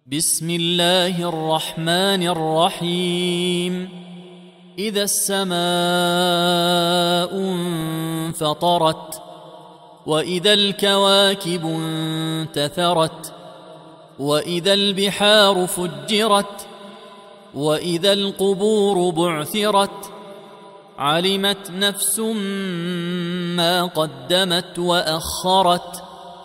بسم الله الرحمن الرحيم. إذا السماء انفطرت وإذا الكواكب انتثرت وإذا البحار فجرت وإذا القبور بعثرت علمت نفس ما قدمت وأخرت.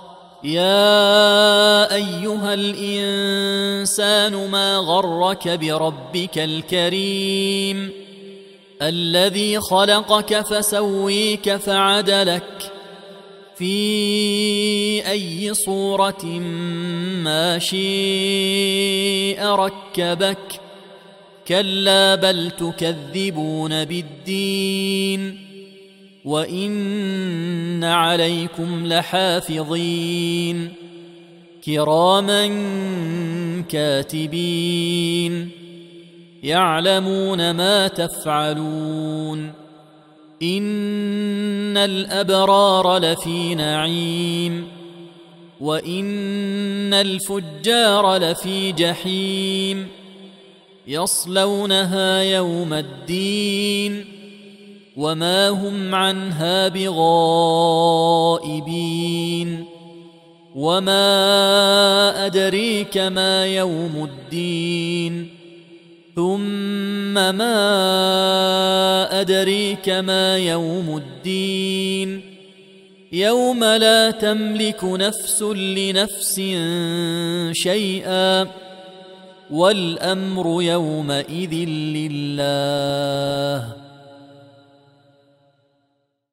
يا أيها الإنسان ما غرك بربك الكريم الذي خلقك فسويك فعدلك في أي صورة ما شاء ركبك. كلا بل تكذبون بالدين وإن عليكم لحافظين كراما كاتبين يعلمون ما تفعلون. إن الأبرار لفي نعيم وإن الفجار لفي جحيم يصلونها يوم الدين وما هم عنها بغائبين. وما أدريك ما يوم الدين ثم ما أدريك ما يوم الدين يوم لا تملك نفس لنفس شيئا والأمر يومئذ لله.